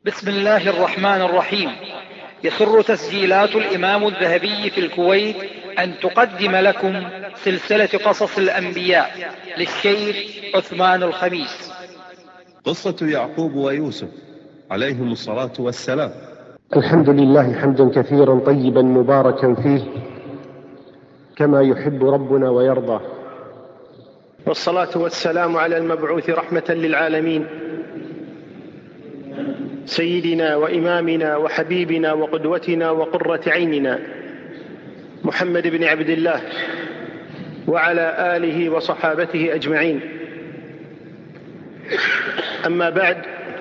بسم الله الرحمن الرحيم. يسر تسجيلات الإمام الذهبي في الكويت أن تقدم لكم سلسلة قصص الأنبياء للشيخ عثمان الخميس. قصة يعقوب ويوسف عليهم الصلاة والسلام. الحمد لله حمدا كثيرا طيبا مباركا فيه كما يحب ربنا ويرضى، والصلاة والسلام على المبعوث رحمة للعالمين سيدنا وإمامنا وحبيبنا وقدوتنا وقرة عيننا محمد بن عبد الله وعلى آله وصحابته أجمعين. أما بعد،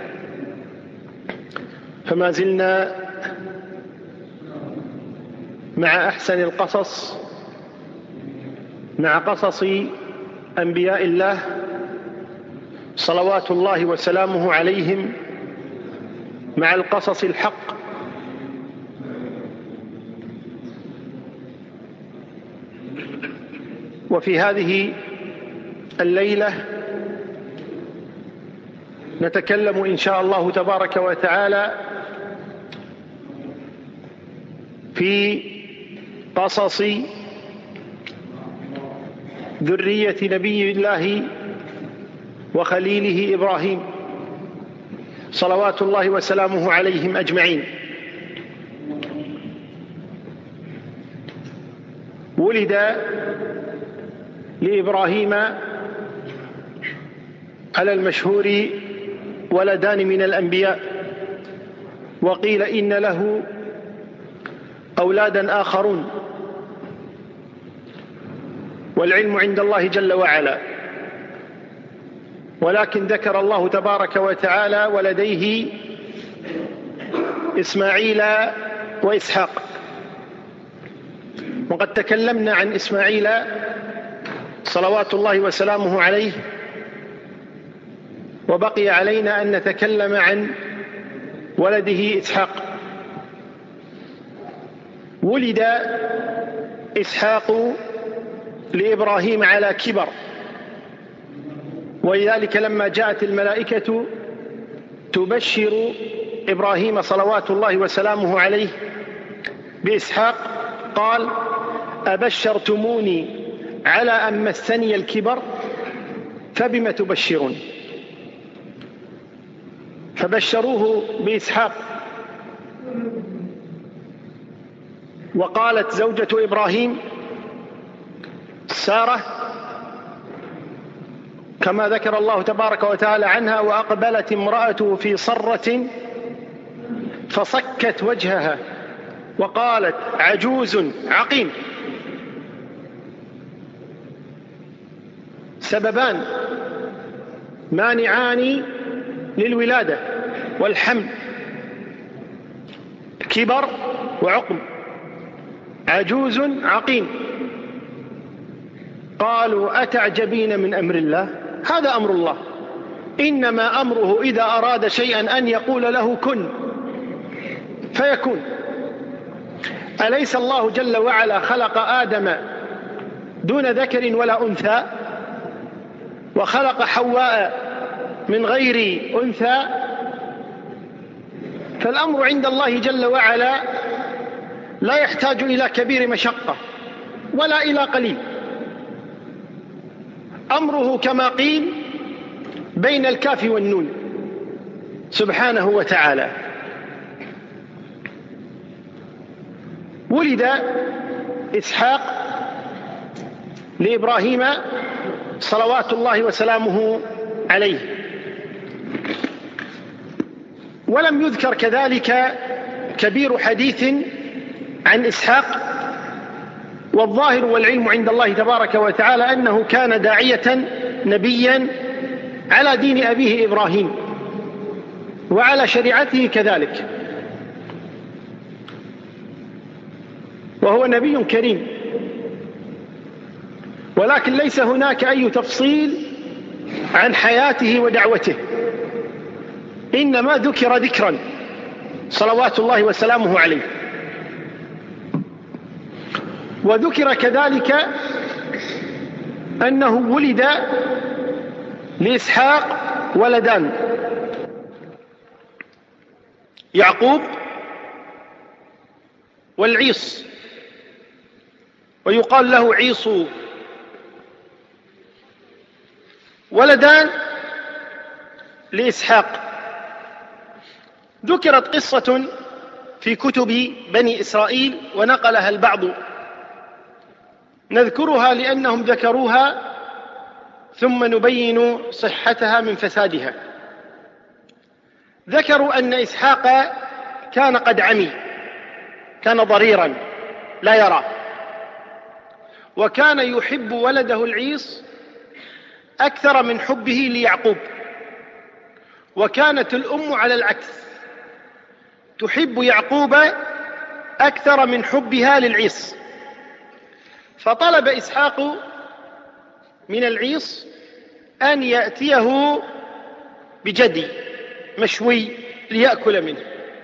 فما زلنا مع أحسن القصص، مع قصص أنبياء الله صلوات الله وسلامه عليهم، مع القصص الحق. وفي هذه الليلة نتكلم إن شاء الله تبارك وتعالى في قصص ذرية نبي الله وخليله إبراهيم صلوات الله وسلامه عليهم أجمعين. ولد لإبراهيم على المشهور ولدان من الأنبياء، وقيل إن له أولادا آخرون، والعلم عند الله جل وعلا، ولكن ذكر الله تبارك وتعالى ولديه إسماعيل وإسحاق. وقد تكلمنا عن إسماعيل صلوات الله وسلامه عليه، وبقي علينا أن نتكلم عن ولده إسحاق. ولد إسحاق لإبراهيم على كبر، ولذلك لما جاءت الملائكة تبشر إبراهيم صلوات الله وسلامه عليه بإسحاق قال: أبشرتموني على أن مسني الكبر فبم تبشرون؟ فبشروه بإسحاق. وقالت زوجة إبراهيم سارة كما ذكر الله تبارك وتعالى عنها: وأقبلت امرأته في صرة فصكت وجهها وقالت: عجوز عقيم. سببان مانعان للولادة والحمل: كبر وعقم. عجوز عقيم. قالوا: أتعجبين من أمر الله؟ هذا أمر الله، إنما أمره إذا أراد شيئا أن يقول له كن فيكون. أليس الله جل وعلا خلق آدم دون ذكر ولا أنثى، وخلق حواء من غير أنثى؟ فالأمر عند الله جل وعلا لا يحتاج إلى كبير مشقة ولا إلى قليل. أمره كما قيل بين الكاف والنون سبحانه وتعالى. ولد إسحاق لإبراهيم صلوات الله وسلامه عليه، ولم يذكر كذلك كبير حديث عن إسحاق. والظاهر والعلم عند الله تبارك وتعالى أنه كان داعية نبيا على دين أبيه إبراهيم وعلى شريعته كذلك، وهو نبي كريم. ولكن ليس هناك أي تفصيل عن حياته ودعوته، إنما ذكر ذكرا صلوات الله وسلامه عليه. وذكر كذلك أنه ولد لإسحاق ولدان، يعقوب والعيص، ويقال له عيصو، ولدان لإسحاق. ذكرت قصة في كتب بني إسرائيل ونقلها البعض، نذكرها لأنهم ذكروها ثم نبين صحتها من فسادها. ذكروا أن إسحاق كان قد عمي، كان ضريرا لا يرى، وكان يحب ولده العيص أكثر من حبه ليعقوب، وكانت الأم على العكس تحب يعقوب أكثر من حبها للعيص. فطلب إسحاق من العيص أن يأتيه بجدي مشوي ليأكل منه،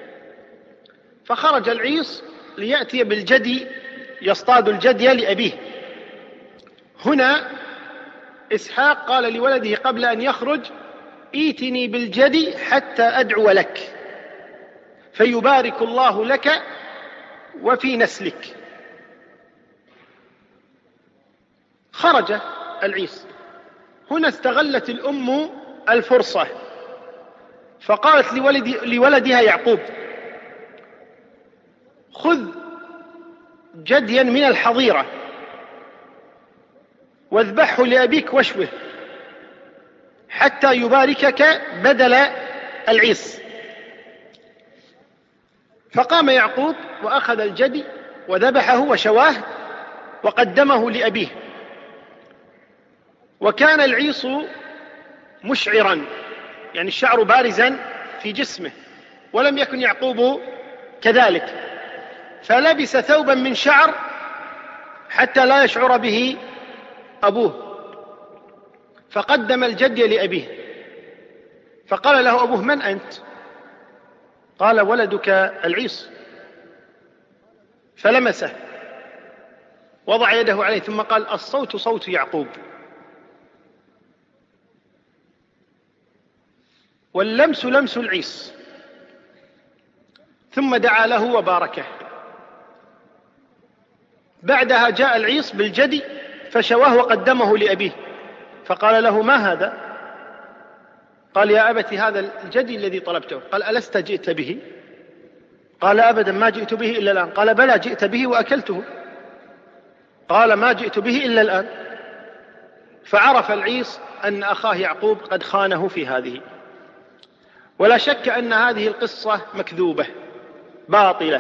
فخرج العيص ليأتي بالجدي، يصطاد الجدي لأبيه. هنا إسحاق قال لولده قبل أن يخرج: ائتني بالجدي حتى أدعو لك فيبارك الله لك وفي نسلك. خرج العيص. هنا استغلت الأم الفرصة فقالت لولدها يعقوب: خذ جديا من الحظيرة واذبحه لأبيك واشوه حتى يباركك بدل العيص. فقام يعقوب وأخذ الجدي وذبحه وشواه وقدمه لأبيه. وكان العيص مشعرا، يعني الشعر بارزا في جسمه، ولم يكن يعقوب كذلك، فلبس ثوبا من شعر حتى لا يشعر به أبوه، فقدم الجدي لأبيه. فقال له أبوه: من أنت؟ قال: ولدك العيص. فلمسه، وضع يده عليه، ثم قال: الصوت صوت يعقوب واللمس لمس العيص. ثم دعا له وباركه. بعدها جاء العيص بالجدي فشواه وقدمه لأبيه، فقال له: ما هذا؟ قال: يا أبت هذا الجدي الذي طلبته. قال: ألست جئت به؟ قال: أبدا ما جئت به إلا الآن. قال: بلى جئت به وأكلته. قال: ما جئت به إلا الآن. فعرف العيص أن أخاه يعقوب قد خانه في هذه. ولا شك أن هذه القصة مكذوبة باطلة،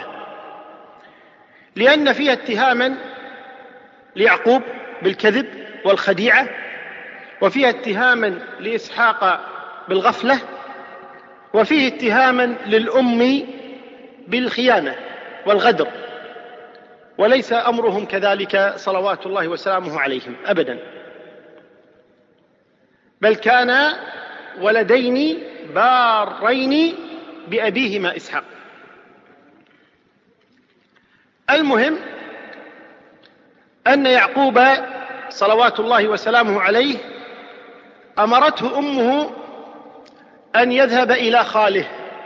لأن فيها اتهاما ليعقوب بالكذب والخديعة، وفيها اتهاما لإسحاق بالغفلة، وفيه اتهاما للأم بالخيانة والغدر، وليس أمرهم كذلك صلوات الله وسلامه عليهم أبدا، بل كان ولدين بارين بأبيهما إسحاق. المهم أن يعقوب صلوات الله وسلامه عليه أمرته أمه أن يذهب إلى خاله،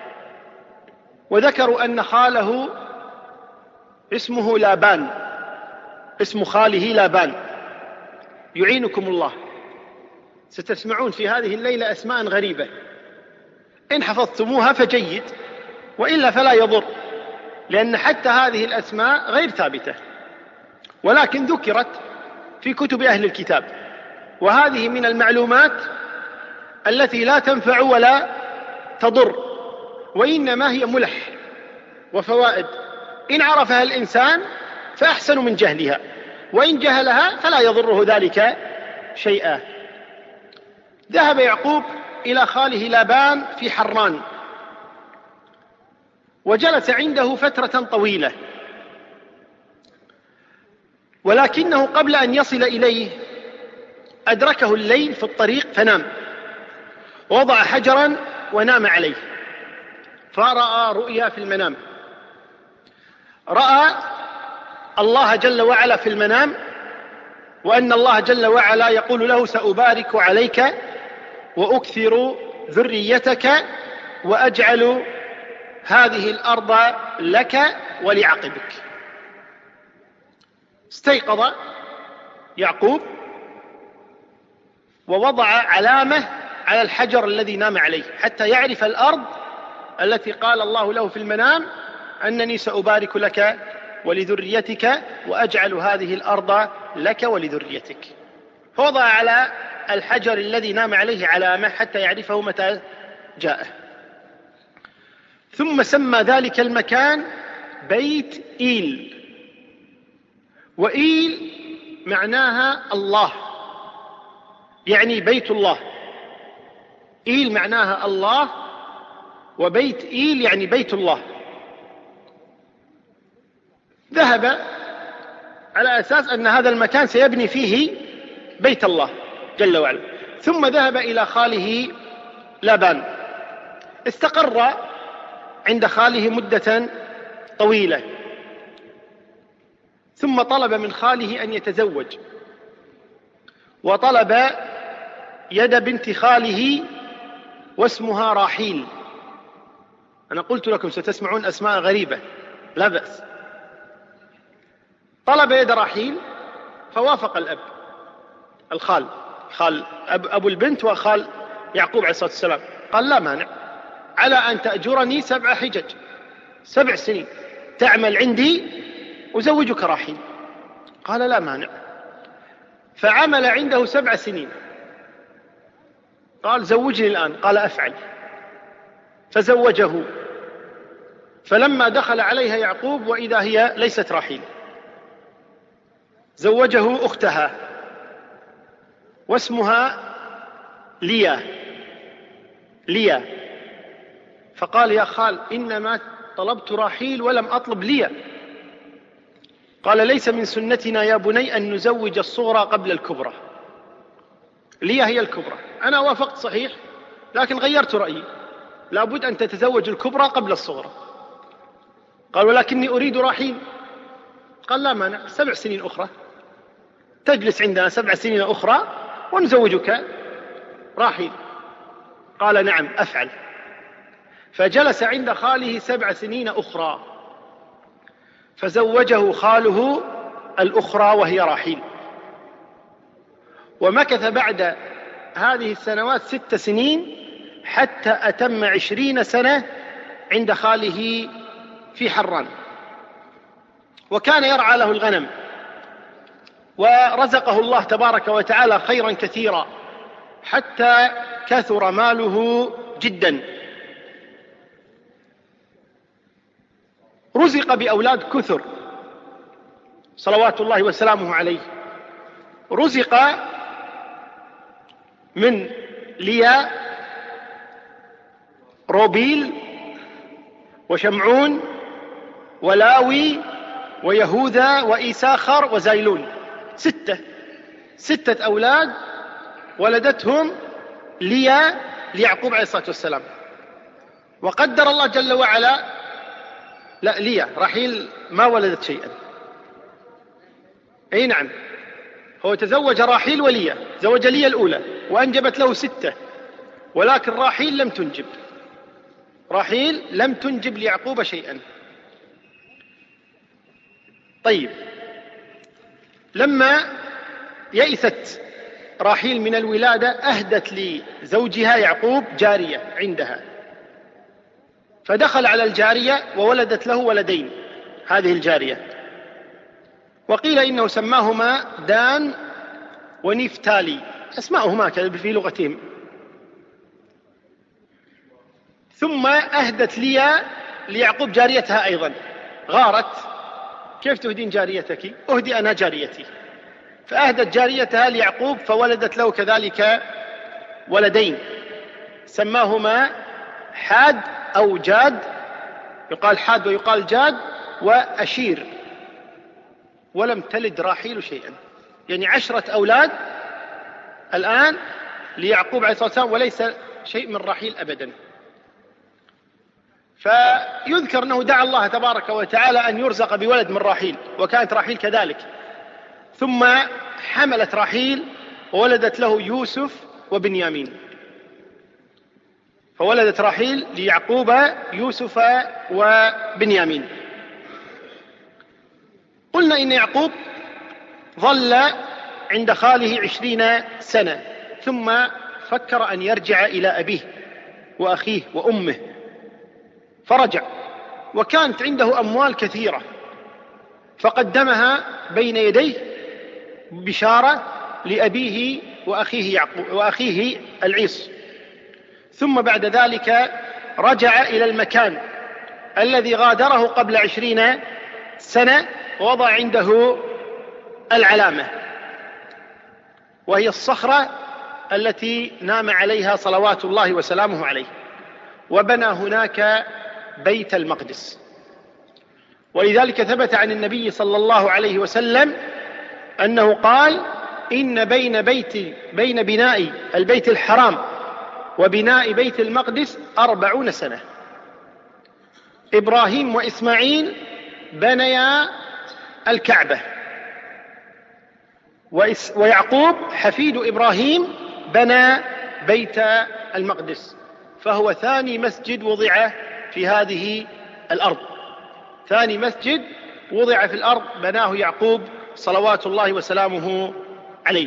وذكروا أن خاله اسمه لابان، اسم خاله لابان، يعينكم الله. ستسمعون في هذه الليلة أسماء غريبة، إن حفظتموها فجيد، وإلا فلا يضر، لأن حتى هذه الأسماء غير ثابتة، ولكن ذكرت في كتب أهل الكتاب، وهذه من المعلومات التي لا تنفع ولا تضر، وإنما هي ملح وفوائد، إن عرفها الإنسان فأحسن من جهلها، وإن جهلها فلا يضره ذلك شيئا. ذهب يعقوب إلى خاله لابان في حران، وجلس عنده فترة طويلة، ولكنه قبل أن يصل إليه أدركه الليل في الطريق فنام، ووضع حجرا ونام عليه، فرأى رؤيا في المنام، رأى الله جل وعلا في المنام، وأن الله جل وعلا يقول له: سأبارك عليك وأكثر ذريتك وأجعل هذه الأرض لك ولعقبك. استيقظ يعقوب ووضع علامة على الحجر الذي نام عليه حتى يعرف الأرض التي قال الله له في المنام أنني سأبارك لك ولذريتك وأجعل هذه الأرض لك ولذريتك. فوضع على الحجر الذي نام عليه علامة حتى يعرفه متى جاءه. ثم سمى ذلك المكان بيت إيل، وإيل معناها الله، يعني بيت الله. إيل معناها الله، وبيت إيل يعني بيت الله. ذهب على أساس أن هذا المكان سيبني فيه بيت الله جل وعلا. ثم ذهب إلى خاله لابان، استقر عند خاله مدة طويلة، ثم طلب من خاله أن يتزوج، وطلب يد بنت خاله واسمها راحيل. أنا قلت لكم ستسمعون أسماء غريبة، لا بأس. طلب يد راحيل فوافق الأب، الخال، أبو البنت وخال يعقوب عليه الصلاة والسلام، قال لا مانع، على أن تأجرني 7 حجج، 7 سنين تعمل عندي أزوجك راحيل. قال لا مانع، فعمل عنده 7 سنين. قال زوجني الآن، قال أفعل، فزوجه. فلما دخل عليها يعقوب وإذا هي ليست راحيل، زوجه أختها واسمها ليا. فقال يا خال إنما طلبت راحيل ولم أطلب ليا. قال ليس من سنتنا يا بني أن نزوج الصغرى قبل الكبرى، ليا هي الكبرى. أنا وافقت صحيح، لكن غيرت رأيي، لابد أن تتزوج الكبرى قبل الصغرى. قال ولكني أريد راحيل. قال لا مانع، 7 سنين أخرى تجلس عندنا، 7 سنين أخرى ونزوجك راحيل. قال نعم أفعل. فجلس عند خاله 7 سنين أخرى، فزوجه خاله الأخرى وهي راحيل. ومكث بعد هذه السنوات 6 سنين حتى أتم 20 سنة عند خاله في حران، وكان يرعى له الغنم، ورزقه الله تبارك وتعالى خيرا كثيرا حتى كثر ماله جدا. رزق بأولاد كثر صلوات الله وسلامه عليه. رزق من ليا روبيل وشمعون ولاوي ويهوذا وإيساخر وزايلون، 6 أولاد ولدتهم ليا ليعقوب عليه الصلاة والسلام. وقدر الله جل وعلا، لا ليا، راحيل ما ولدت شيئا. أي نعم، هو تزوج راحيل وليا، زوج ليا الأولى وأنجبت له 6، ولكن راحيل لم تنجب، راحيل لم تنجب ليعقوب شيئا. طيب، لما يئست راحيل من الولادة أهدت لزوجها يعقوب جارية عندها، فدخل على الجارية وولدت له ولدين هذه الجارية، وقيل إنه سماهما دان ونفتالي، أسماؤهما كذا في لغتهم. ثم أهدت ليعقوب جاريتها أيضا، غارت، كيف تهدين جاريتك؟ أهدي أنا جاريتي. فأهدت جاريتها ليعقوب فولدت له كذلك ولدين سماهما حاد أو جاد، يقال حاد ويقال جاد، وأشير. ولم تلد راحيل شيئا، يعني 10 أولاد الآن ليعقوب عليه الصلاة والسلام، وليس شيء من راحيل أبدا. فيذكر أنه دعا الله تبارك وتعالى أن يرزق بولد من راحيل، وكانت راحيل كذلك. ثم حملت راحيل وولدت له يوسف وبنيامين. فولدت راحيل ليعقوب يوسف وبنيامين. قلنا إن يعقوب ظل عند خاله 20 سنة، ثم فكر أن يرجع إلى أبيه وأخيه وأمه، فرجع، وكانت عنده أموال كثيرة فقدمها بين يديه بشارة لأبيه وأخيه العيص. ثم بعد ذلك رجع إلى المكان الذي غادره قبل 20 سنة ووضع عنده العلامة، وهي الصخرة التي نام عليها صلوات الله وسلامه عليه، وبنى هناك بيت المقدس. ولذلك ثبت عن النبي صلى الله عليه وسلم أنه قال: إن بين بناء البيت الحرام وبناء بيت المقدس 40 سنة. إبراهيم وإسماعيل بنيا الكعبة، ويعقوب حفيد إبراهيم بنى بيت المقدس، فهو ثاني مسجد وضع في هذه الأرض، ثاني مسجد وضع في الأرض بناه يعقوب صلوات الله وسلامه عليه.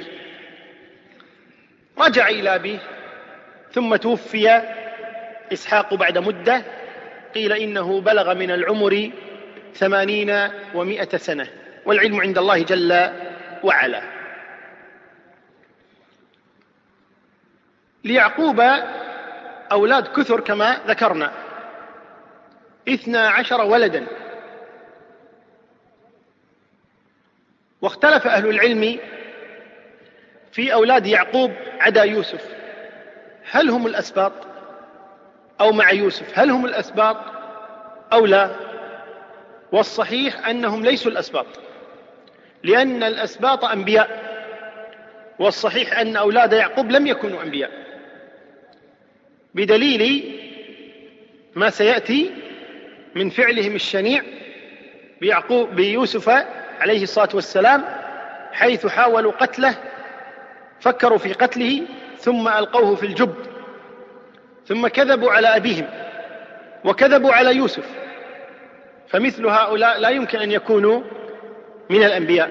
رجع إلى أبيه، ثم توفي إسحاق بعد مدة، قيل إنه بلغ من العمر 80 و100 سنة، والعلم عند الله جل وعلا. ليعقوب أولاد كثر كما ذكرنا، 12 ولدا. واختلف أهل العلم في أولاد يعقوب عدا يوسف، هل هم الأسباط أو مع يوسف، هل هم الأسباط أو لا؟ والصحيح أنهم ليسوا الأسباط، لأن الأسباط أنبياء، والصحيح أن أولاد يعقوب لم يكونوا أنبياء، بدليل ما سيأتي من فعلهم الشنيع بيوسف عليه الصلاة والسلام، حيث حاولوا قتله، فكروا في قتله ثم ألقوه في الجب، ثم كذبوا على أبيهم وكذبوا على يوسف، فمثل هؤلاء لا يمكن أن يكونوا من الأنبياء.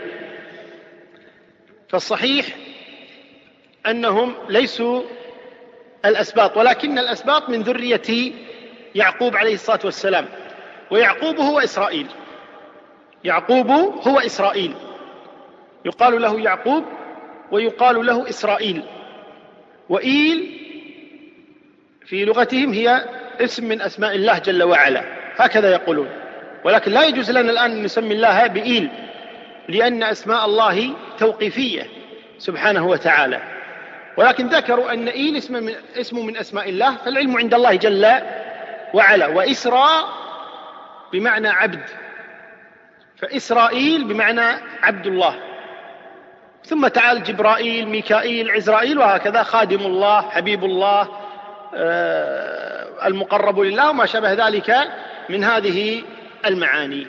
فالصحيح أنهم ليسوا الأسباط، ولكن الأسباط من ذرية يعقوب عليه الصلاة والسلام، ويعقوب هو إسرائيل، يعقوب هو إسرائيل، يقال له يعقوب ويقال له إسرائيل. وإيل في لغتهم هي اسم من أسماء الله جل وعلا، هكذا يقولون، ولكن لا يجوز لنا الآن أن نسمي الله بإيل، لأن أسماء الله توقيفية سبحانه وتعالى، ولكن ذكروا أن إيل اسم من أسماء الله، فالعلم عند الله جل وعلا. وإسراء بمعنى عبد، فإسرائيل بمعنى عبد الله، ثم تعال جبرائيل، ميكائيل، عزرائيل، وهكذا خادم الله، حبيب الله، المقرب لله، وما شابه ذلك من هذه المعاني.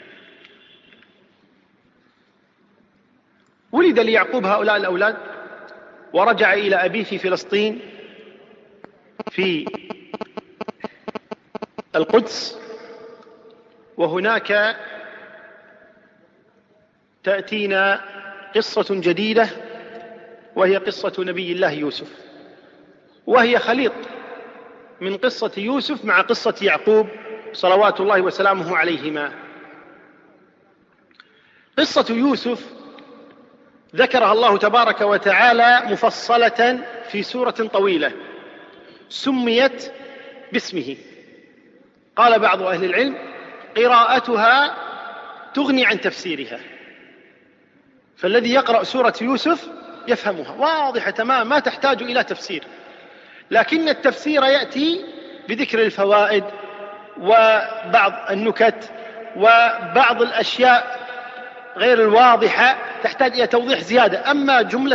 ولد ليعقوب هؤلاء الأولاد، ورجع إلى أبيه في فلسطين في القدس، وهناك تأتينا قصة جديدة، وهي قصة نبي الله يوسف، وهي خليط من قصة يوسف مع قصة يعقوب صلوات الله وسلامه عليهما. قصة يوسف ذكرها الله تبارك وتعالى مفصلة في سورة طويلة سميت باسمه. قال بعض أهل العلم: قراءتها تغني عن تفسيرها، فالذي يقرأ سورة يوسف يفهمها واضحة تماما، ما تحتاج إلى تفسير، لكن التفسير يأتي بذكر الفوائد وبعض النكت وبعض الأشياء غير الواضحة تحتاج إلى توضيح زيادة. أما جملة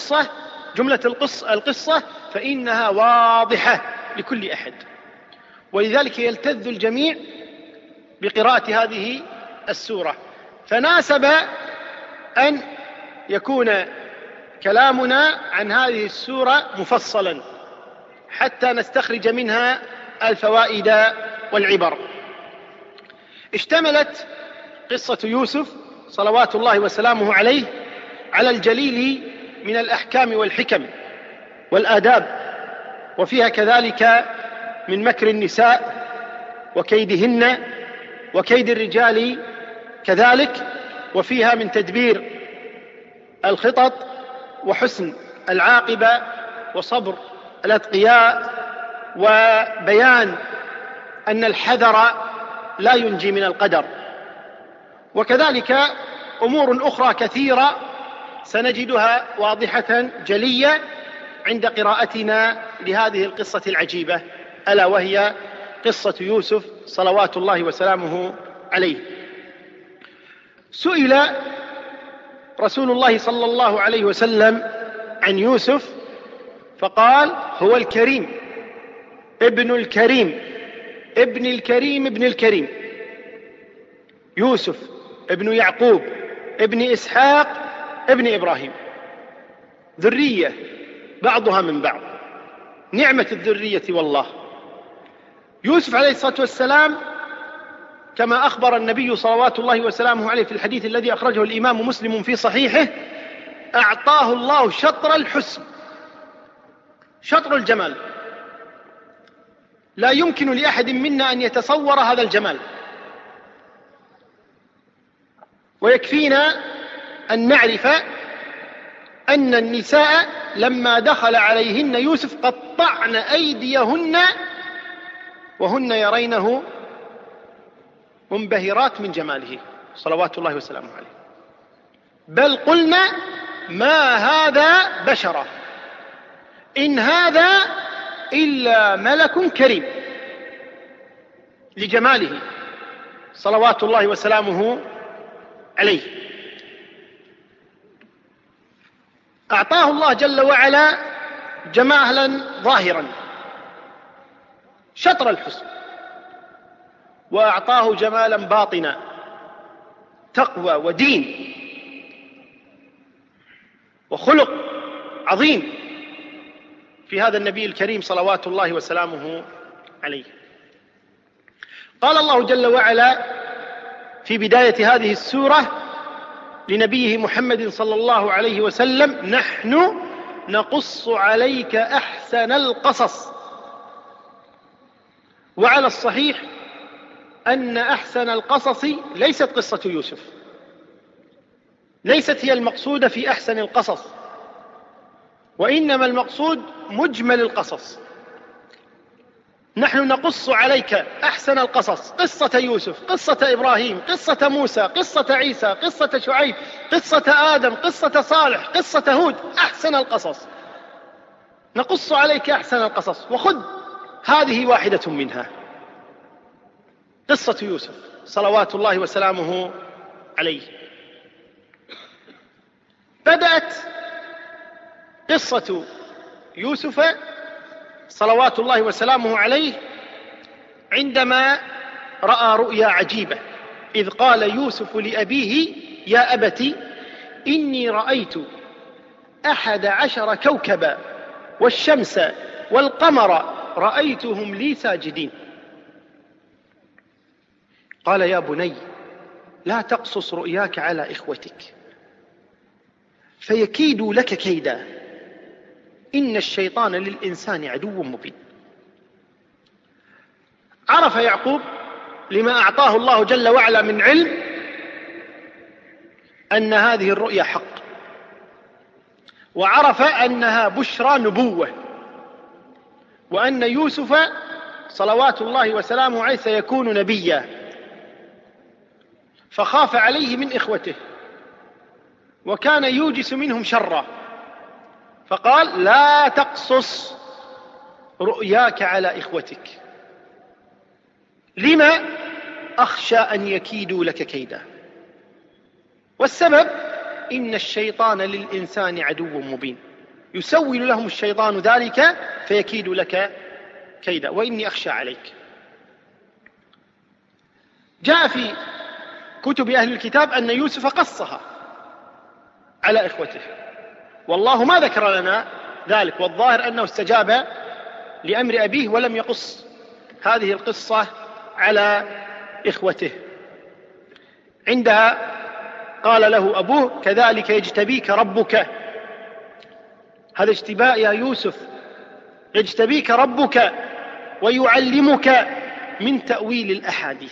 القصة فإنها واضحة لكل أحد، ولذلك يلتذ الجميع بقراءة هذه السورة. فناسب أن يكون كلامنا عن هذه السورة مفصلا، حتى نستخرج منها الفوائد والعبر. اشتملت قصة يوسف صلوات الله وسلامه عليه على الجليل من الأحكام والحكم والآداب، وفيها كذلك من مكر النساء وكيدهن وكيد الرجال كذلك، وفيها من تدبير الخطط وحسن العاقبة وصبر الأتقياء، وبيان أن الحذر لا ينجي من القدر، وكذلك أمور أخرى كثيرة سنجدها واضحة جلية عند قراءتنا لهذه القصة العجيبة، ألا وهي قصة يوسف صلوات الله وسلامه عليه. سئل رسول الله صلى الله عليه وسلم عن يوسف فقال: هو الكريم ابن الكريم ابن الكريم ابن الكريم، يوسف ابن يعقوب ابن إسحاق ابن إبراهيم، ذرية بعضها من بعض، نعمة الذرية والله. يوسف عليه الصلاة والسلام كما أخبر النبي صلوات الله وسلامه عليه في الحديث الذي أخرجه الإمام مسلم في صحيحه: أعطاه الله شطر الحسن، شطر الجمال، لا يمكن لأحد منا أن يتصور هذا الجمال. ويكفينا أن نعرف أن النساء لما دخل عليهن يوسف قطعن أيديهن وهن يرينه منبهرات من جماله صلوات الله وسلامه عليه، بل قلنا: ما هذا بشرا، إن هذا إلا ملك كريم، لجماله صلوات الله وسلامه عليه. أعطاه الله جل وعلا جمالا ظاهرا، شطر الحسن، وأعطاه جمالا باطنا، تقوى ودين وخلق عظيم في هذا النبي الكريم صلوات الله وسلامه عليه. قال الله جل وعلا في بداية هذه السورة لنبيه محمد صلى الله عليه وسلم: نحن نقص عليك أحسن القصص. وعلى الصحيح أن أحسن القصص ليست قصة يوسف، ليست هي المقصودة في أحسن القصص، وإنما المقصود مجمل القصص. نحن نقص عليك أحسن القصص، قصة يوسف، قصة إبراهيم، قصة موسى، قصة عيسى، قصة شعيب، قصة آدم، قصة صالح، قصة هود، أحسن القصص. نقص عليك أحسن القصص، وخذ هذه واحدة منها، قصة يوسف صلوات الله وسلامه عليه. بدأت قصة يوسف صلوات الله وسلامه عليه عندما رأى رؤيا عجيبة، إذ قال يوسف لأبيه: يا أبت إني رأيت 11 كوكبا والشمس والقمر رأيتهم لي ساجدين. قال: يا بني لا تقصص رؤياك على إخوتك فيكيدوا لك كيدا، إن الشيطان للإنسان عدو مبين. عرف يعقوب لما أعطاه الله جل وعلا من علم أن هذه الرؤيا حق، وعرف أنها بشرى نبوة، وأن يوسف صلوات الله وسلامه عليه سيكون نبيا، فخاف عليه من إخوته وكان يوجس منهم شرا، فقال: لا تقصص رؤياك على إخوتك، لما؟ أخشى أن يكيدوا لك كيدا. والسبب: إن الشيطان للإنسان عدو مبين، يسول لهم الشيطان ذلك فيكيد لك كيدا، وإني أخشى عليك. جاء في كتب أهل الكتاب أن يوسف قصها على إخوته، والله ما ذكر لنا ذلك، والظاهر أنه استجاب لأمر أبيه ولم يقص هذه القصة على إخوته. عندها قال له أبوه: كذلك يجتبيك ربك. هذا اجتباء يا يوسف، يجتبيك ربك ويعلمك من تأويل الأحاديث،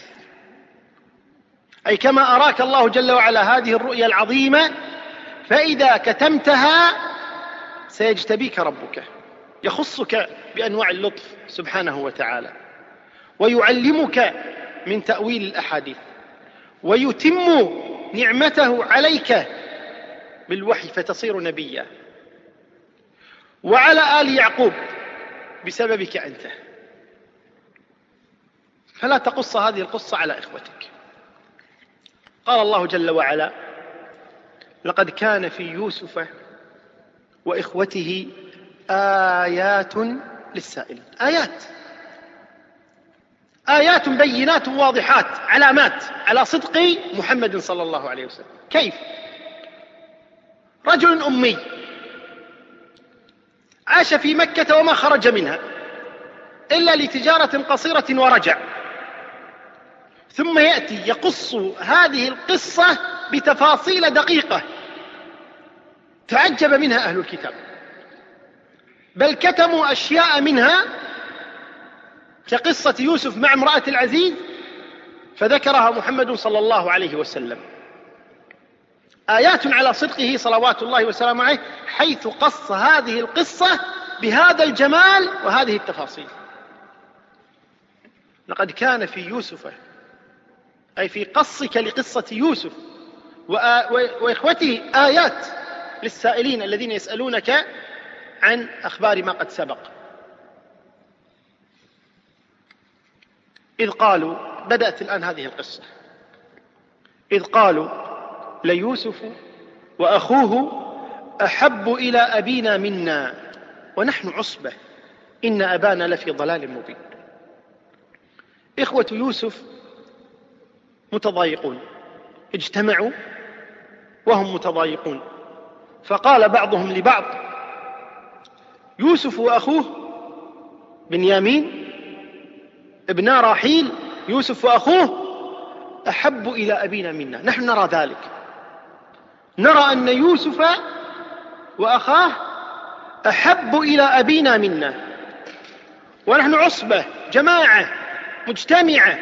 أي كما أراك الله جل وعلا هذه الرؤيا العظيمة، فإذا كتمتها سيجتبيك ربك، يخصك بأنواع اللطف سبحانه وتعالى، ويعلمك من تأويل الأحاديث، ويتم نعمته عليك بالوحي فتصير نبيا، وعلى آل يعقوب بسببك أنت، فلا تقص هذه القصة على إخوتك. قال الله جل وعلا: لقد كان في يوسف وإخوته آيات للسائلين. آيات بينات واضحات، علامات على صدق محمد صلى الله عليه وسلم. كيف؟ رجل أمي عاش في مكة وما خرج منها إلا لتجارة قصيرة ورجع، ثم يأتي يقص هذه القصة بتفاصيل دقيقة تعجب منها أهل الكتاب، بل كتموا أشياء منها كقصة يوسف مع امرأة العزيز فذكرها محمد صلى الله عليه وسلم. آيات على صدقه صلوات الله وسلامه عليه، حيث قص هذه القصة بهذا الجمال وهذه التفاصيل. لقد كان في يوسف، أي في قصك لقصة يوسف وإخوته، آيات للسائلين الذين يسألونك عن أخبار ما قد سبق. إذ قالوا، بدأت الآن هذه القصة، إذ قالوا ليوسف وأخوه أحب إلى أبينا منا ونحن عصبة إن أبانا لفي ضلال مبين. إخوة يوسف متضايقون، اجتمعوا وهم متضايقون، فقال بعضهم لبعض: يوسف وأخوه بنيامين ابنا راحيل، يوسف وأخوه أحب إلى أبينا منا، نحن نرى ذلك، نرى أن يوسف وأخاه أحب إلى أبينا منا، ونحن عصبة، جماعة مجتمعة.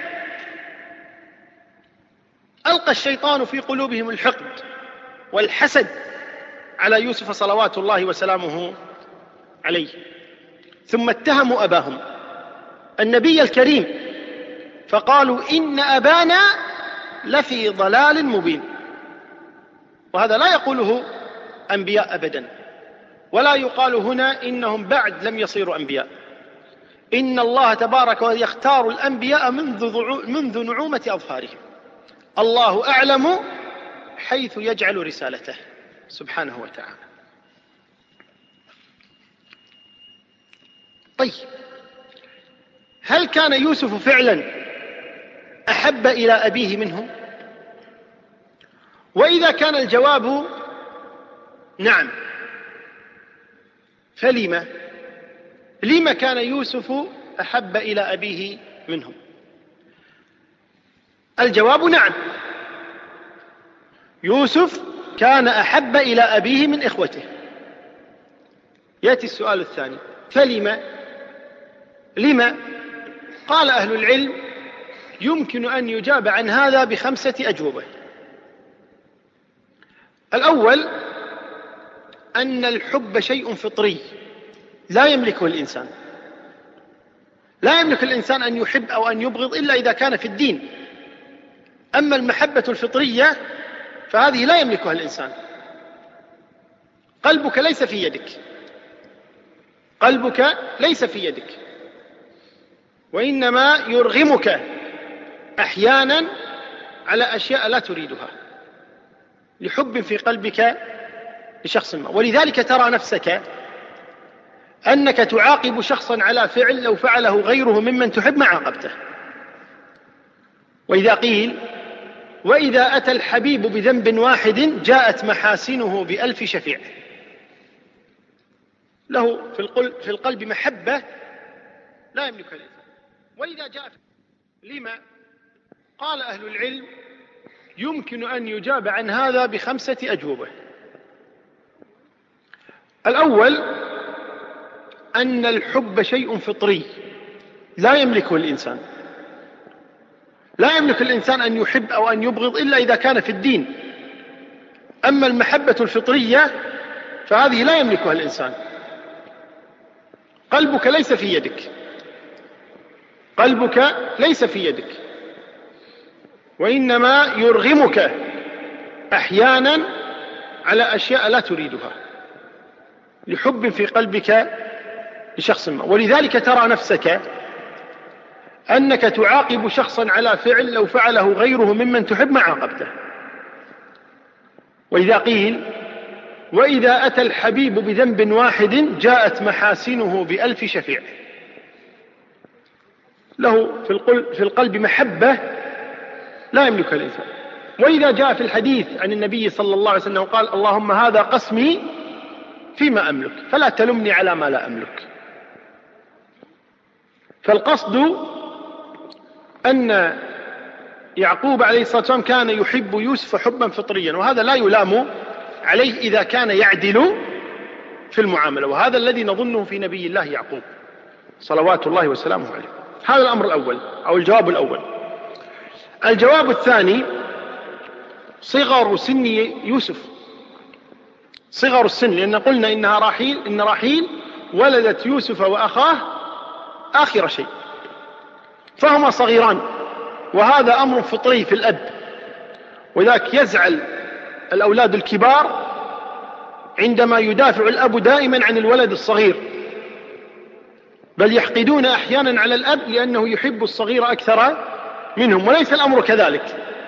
ألقى الشيطان في قلوبهم الحقد والحسد على يوسف صلوات الله وسلامه عليه، ثم اتهموا أباهم النبي الكريم فقالوا: إن أبانا لفي ضلال مبين. وهذا لا يقوله أنبياء أبدا، ولا يقال هنا إنهم بعد لم يصيروا أنبياء. إن الله تبارك ويختار الأنبياء منذ نعومة أظفارهم، الله أعلم حيث يجعل رسالته سبحانه وتعالى. طيب، هل كان يوسف فعلا أحب إلى أبيه منهم؟ وإذا كان الجواب نعم، لما كان يوسف أحب إلى أبيه منهم؟ الجواب نعم، يوسف كان أحب إلى أبيه من إخوته. يأتي السؤال الثاني: لما؟ قال أهل العلم: يمكن أن يجاب عن هذا ب5 أجوبة. الأول، أن الحب شيء فطري لا يملكه الإنسان، لا يملك الإنسان أن يحب أو أن يبغض إلا إذا كان في الدين. أما المحبة الفطرية فهذه لا يملكها الإنسان. قلبك ليس في يدك، قلبك ليس في يدك، وإنما يرغمك أحيانا على أشياء لا تريدها لحب في قلبك لشخص ما. ولذلك ترى نفسك أنك تعاقب شخصا على فعل لو فعله غيره ممن تحب ما عاقبته. وإذا قيل: وإذا أتى الحبيب بذنب واحد جاءت محاسنه ب1000 شفيع. له في القلب محبة لا يملكها الإنسان. وإذا جاء لما؟ قال أهل العلم يمكن أن يجاب عن هذا ب5 أجوبة. الأول أن الحب شيء فطري لا يملكه الإنسان. لا يملك الإنسان أن يحب أو أن يبغض إلا إذا كان في الدين. أما المحبة الفطرية فهذه لا يملكها الإنسان. قلبك ليس في يدك، قلبك ليس في يدك، وإنما يرغمك أحيانا على أشياء لا تريدها لحب في قلبك لشخص ما. ولذلك ترى نفسك أنك تعاقب شخصا على فعل لو فعله غيره ممن تحب ما عاقبته. وإذا قيل وإذا أتى الحبيب بذنب واحد جاءت محاسنه ب1000 شفيع. له في القلب محبة لا يملكها الإنسان. وإذا جاء في الحديث عن النبي صلى الله عليه وسلم قال اللهم هذا قسمي فيما أملك فلا تلمني على ما لا أملك. فالقصد أن يعقوب عليه الصلاة والسلام كان يحب يوسف حبا فطريا، وهذا لا يلام عليه إذا كان يعدل في المعاملة، وهذا الذي نظنه في نبي الله يعقوب صلوات الله وسلامه عليه. هذا الأمر الأول أو الجواب الأول. الجواب الثاني صغر سن يوسف، صغر السن، لأن قلنا إن راحيل ولدت يوسف وأخاه آخر شيء، فهما صغيران، وهذا أمر فطري في الأب. وذاك يزعل الأولاد الكبار عندما يدافع الأب دائما عن الولد الصغير، بل يحقدون أحيانا على الأب لأنه يحب الصغير أكثر منهم، وليس الأمر كذلك.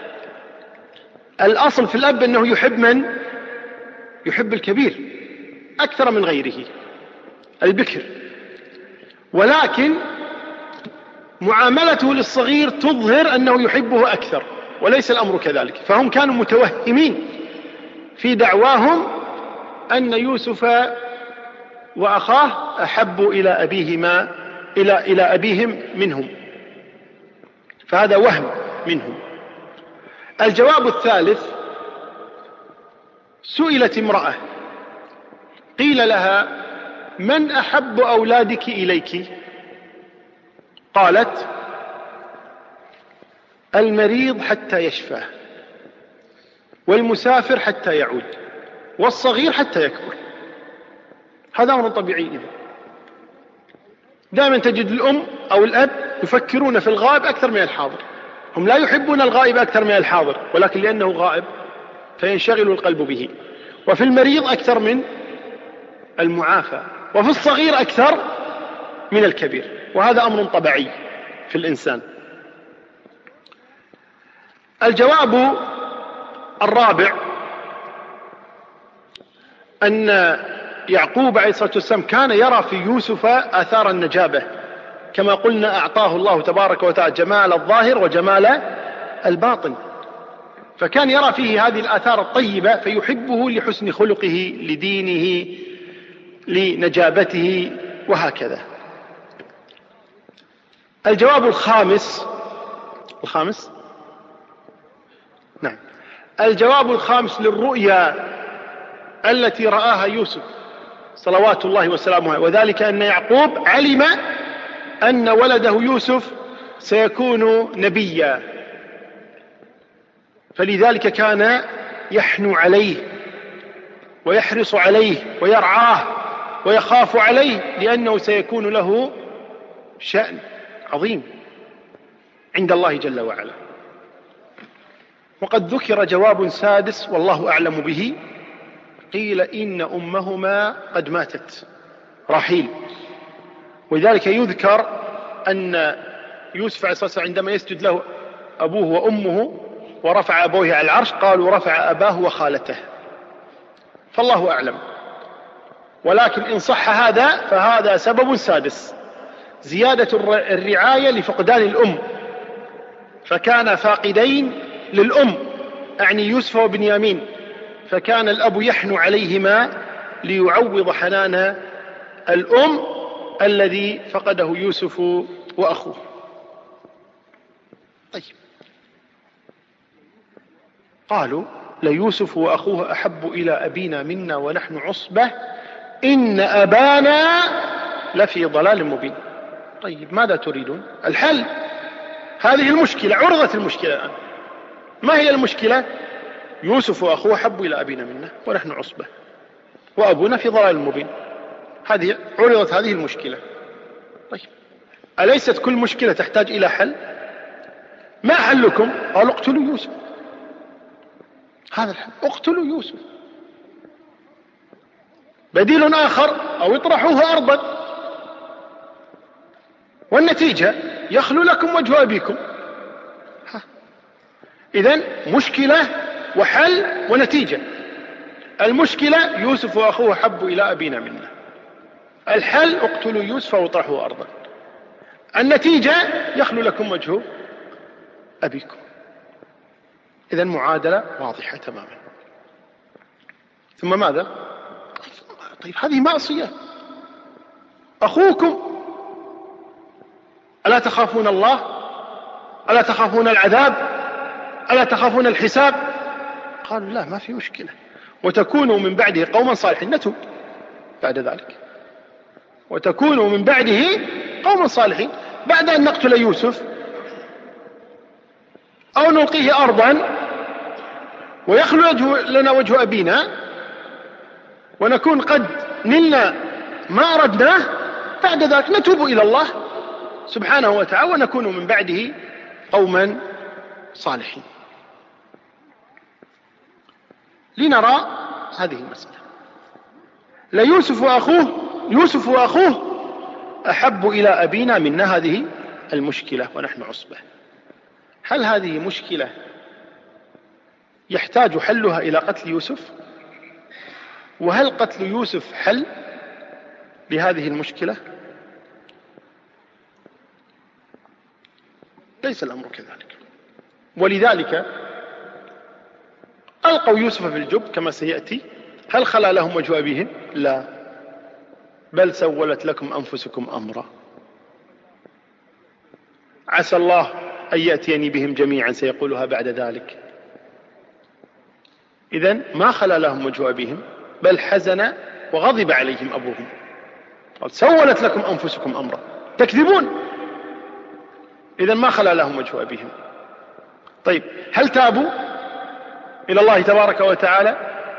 الأصل في الأب أنه يحب من؟ يحب الكبير أكثر من غيره البكر، ولكن معاملته للصغير تظهر أنه يحبه أكثر، وليس الأمر كذلك. فهم كانوا متوهمين في دعواهم أن يوسف وأخاه أحب إلى أبيهم منهم، فهذا وهم منهم. الجواب الثالث سئلت امرأة قيل لها من أحب أولادك إليك؟ قالت المريض حتى يشفى، والمسافر حتى يعود، والصغير حتى يكبر. هذا أمر طبيعي. دائما تجد الأم أو الأب يفكرون في الغائب أكثر من الحاضر. هم لا يحبون الغائب أكثر من الحاضر، ولكن لأنه غائب فينشغل القلب به. وفي المريض أكثر من المعافى، وفي الصغير أكثر من الكبير، وهذا أمر طبيعي في الإنسان. الجواب الرابع أن يعقوب عليه الصلاة والسلام كان يرى في يوسف آثار النجابة، كما قلنا أعطاه الله تبارك وتعالى جمال الظاهر وجمال الباطن، فكان يرى فيه هذه الآثار الطيبة فيحبه لحسن خلقه، لدينه، لنجابته، وهكذا. الجواب الخامس نعم، الجواب الخامس للرؤيا التي رآها يوسف صلوات الله وسلامه عليه، وذلك أن يعقوب علم أن ولده يوسف سيكون نبيا، فلذلك كان يحنو عليه ويحرص عليه ويرعاه ويخاف عليه، لأنه سيكون له شأن عظيم عند الله جل وعلا. وقد ذكر جواب سادس والله أعلم به، قيل إن أمهما قد ماتت، راحيل. ولذلك يذكر أن يوسف عليه الصلاة والسلام عندما يسجد له أبوه وأمه ورفع أبوه على العرش قالوا رفع أباه وخالته، فالله أعلم. ولكن إن صح هذا فهذا سبب سادس، زيادة الرعاية لفقدان الأم، فكان فاقدين للأم، أعني يوسف وبنيامين، فكان الأب يحنو عليهما ليعوض حنان الأم الذي فقده يوسف وأخوه. طيب، قالوا ليوسف وأخوه أحب إلى أبينا منا ونحن عصبة إن أبانا لفي ضلال مبين. طيب، ماذا تريدون؟ الحل. هذه المشكلة، عرضت المشكلة الآن. ما هي المشكلة؟ يوسف وأخوه أحب إلى أبينا منا ونحن عصبة وأبونا في ضلال مبين. هذه عرضت هذه المشكلة. طيب، أليست كل مشكلة تحتاج إلى حل؟ ما حلكم؟ قالوا اقتلوا يوسف. هذا الحل، اقتلوا يوسف. بديل آخر، أو اطرحوه أرضا، والنتيجة يخلو لكم وجه أبيكم. إذن مشكلة وحل ونتيجة. المشكلة يوسف وأخوه حبوا إلى أبينا منا. الحل اقتلوا يوسف واطرحوه أرضا. النتيجة يخلو لكم وجه أبيكم. إذن معادلة واضحة تماما. ثم ماذا؟ طيب، هذه معصية. أخوكم، ألا تخافون الله؟ ألا تخافون العذاب؟ ألا تخافون الحساب؟ قالوا لا، ما في مشكلة، وتكونوا من بعده قوما صالحين. نتوب بعد ذلك، وتكونوا من بعده قوما صالحين. بعد أن نقتل يوسف أو نلقيه أرضا ويخلو لنا وجه أبينا ونكون قد نلنا ما أردناه، بعد ذلك نتوب إلى الله سبحانه وتعالى ونكون من بعده قوما صالحين. لنرى هذه المسألة. يوسف وأخوه أحب إلى أبينا منا، هذه المشكلة ونحن عصبة. هل هذه مشكلة يحتاج حلها إلى قتل يوسف؟ وهل قتل يوسف حل لهذه المشكلة؟ ليس الأمر كذلك. ولذلك ألقوا يوسف في الجب كما سيأتي. هل خلا لهم وجه أبيهم؟ لا، بل سولت لكم أنفسكم أمرا، عسى الله أن يأتيني بهم جميعا سيقولها بعد ذلك. إذن ما خلا لهم وجه أبيهم، بل حزن وغضب عليهم أبوهم. قال سولت لكم أنفسكم أمرا، تكذبون. إذن ما خلا لهم وجه أبيهم. طيب، هل تابوا إلى الله تبارك وتعالى؟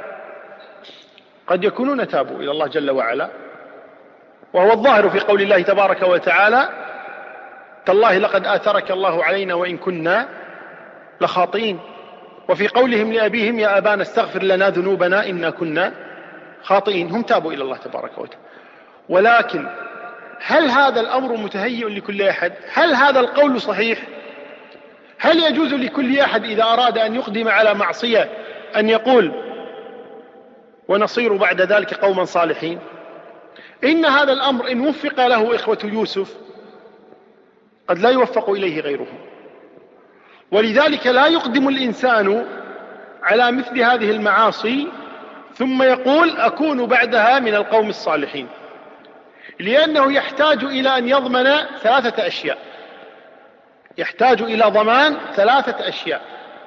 قد يكونون تابوا إلى الله جل وعلا، وهو الظاهر في قول الله تبارك وتعالى تالله لقد آثرك الله علينا وإن كنا لخاطئين. وفي قولهم لأبيهم يا أبانا استغفر لنا ذنوبنا إنا كنا خاطئين. هم تابوا إلى الله تبارك وتعالى. ولكن هل هذا الأمر متهيئ لكل أحد؟ هل هذا القول صحيح؟ هل يجوز لكل أحد إذا أراد أن يقدم على معصية أن يقول ونصير بعد ذلك قوما صالحين؟ إن هذا الأمر إن وفق له إخوة يوسف قد لا يوفق إليه غيرهم. ولذلك لا يقدم الإنسان على مثل هذه المعاصي ثم يقول أكون بعدها من القوم الصالحين، لأنه يحتاج إلى أن يضمن ثلاثة أشياء. يحتاج إلى ضمان ثلاثة أشياء.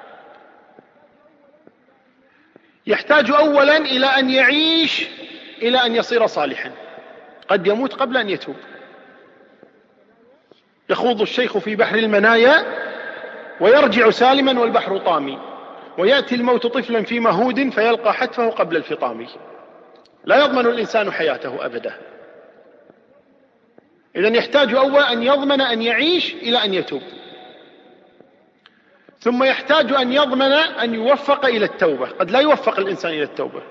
يحتاج أولا إلى أن يعيش إلى أن يصير صالحا، قد يموت قبل أن يتوب. يخوض الشيخ في بحر المنايا ويرجع سالما والبحر طامي، ويأتي الموت طفلا في مهود فيلقى حتفه قبل الفطام. لا يضمن الإنسان حياته أبدا. إذن يحتاج أولا أن يضمن أن يعيش إلى أن يتوب، ثم يحتاج أن يضمن أن يوفق إلى التوبة. قد لا يوفق الإنسان إلى التوبة،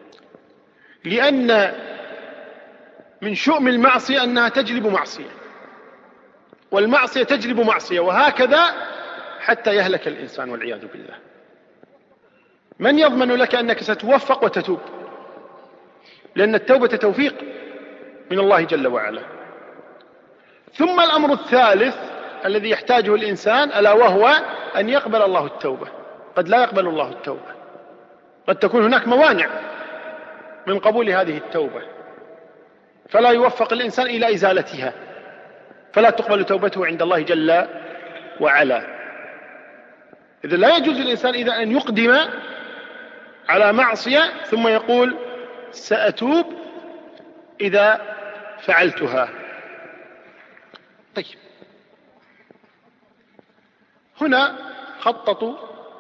لأن من شؤم المعصية أنها تجلب معصية، والمعصية تجلب معصية، وهكذا حتى يهلك الإنسان والعياذ بالله. من يضمن لك أنك ستوفق وتتوب؟ لأن التوبة توفيق من الله جل وعلا. ثم الأمر الثالث الذي يحتاجه الإنسان ألا وهو أن يقبل الله التوبة. قد لا يقبل الله التوبة، قد تكون هناك موانع من قبول هذه التوبة. فلا يوفق الإنسان إلى إزالتها، فلا تقبل توبته عند الله جل وعلا. إذا لا يجوز للإنسان إذا أن يقدم على معصية ثم يقول سأتوب إذا فعلتها. طيب، هنا خططوا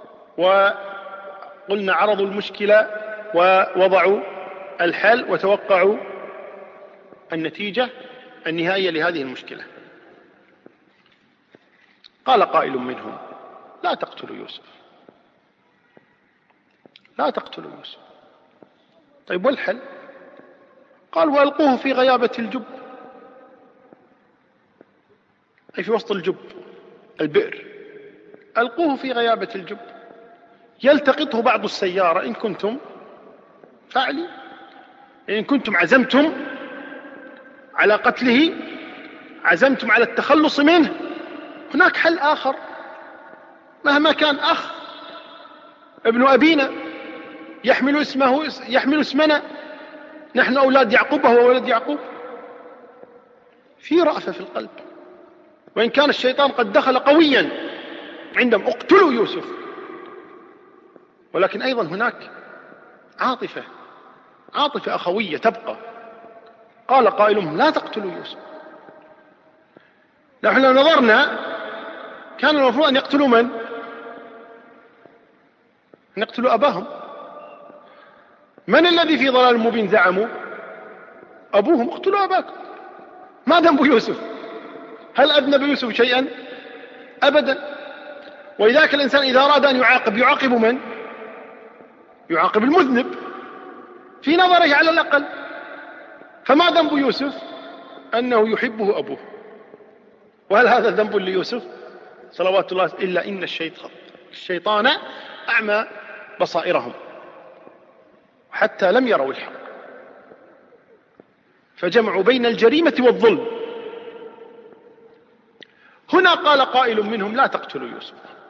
وقلنا عرضوا المشكلة ووضعوا الحل وتوقعوا النتيجة النهائية لهذه المشكلة. قال قائل منهم لا تقتلوا يوسف، لا تقتلوا يوسف. طيب والحل؟ قال وألقوه في غيابة الجب، أي في وسط الجب البئر، ألقوه في غيابة الجب يلتقطه بعض السيارة إن كنتم فاعلين، إن كنتم عزمتم على قتله، عزمتم على التخلص منه، هناك حل آخر مهما كان أخ ابن أبينا يحمل اسمنا، نحن أولاد يعقوب وهو ولد يعقوب، في رأفة في القلب، وإن كان الشيطان قد دخل قويا عندهم اقتلوا يوسف، ولكن أيضا هناك عاطفة أخوية تبقى. قال قائلهم لا تقتلوا يوسف. نحن لو نظرنا كان المفروض أن يقتلوا من؟ أن يقتلوا أباهم. من الذي في ضلال مبين زعموا؟ أبوهم. اقتلوا أباكم. ما ذنب يوسف؟ هل أذنب يوسف شيئا؟ أبدا. ولذلك الإنسان إذا أراد أن يعاقب من؟ يعاقب المذنب في نظره على الأقل. فما ذنب يوسف؟ أنه يحبه أبوه. وهل هذا ذنب ليوسف صلوات الله؟ إلا إن الشيطان أعمى بصائرهم حتى لم يروا الحق، فجمعوا بين الجريمة والظلم. هنا قال قائل منهم لا تقتلوا يوسف،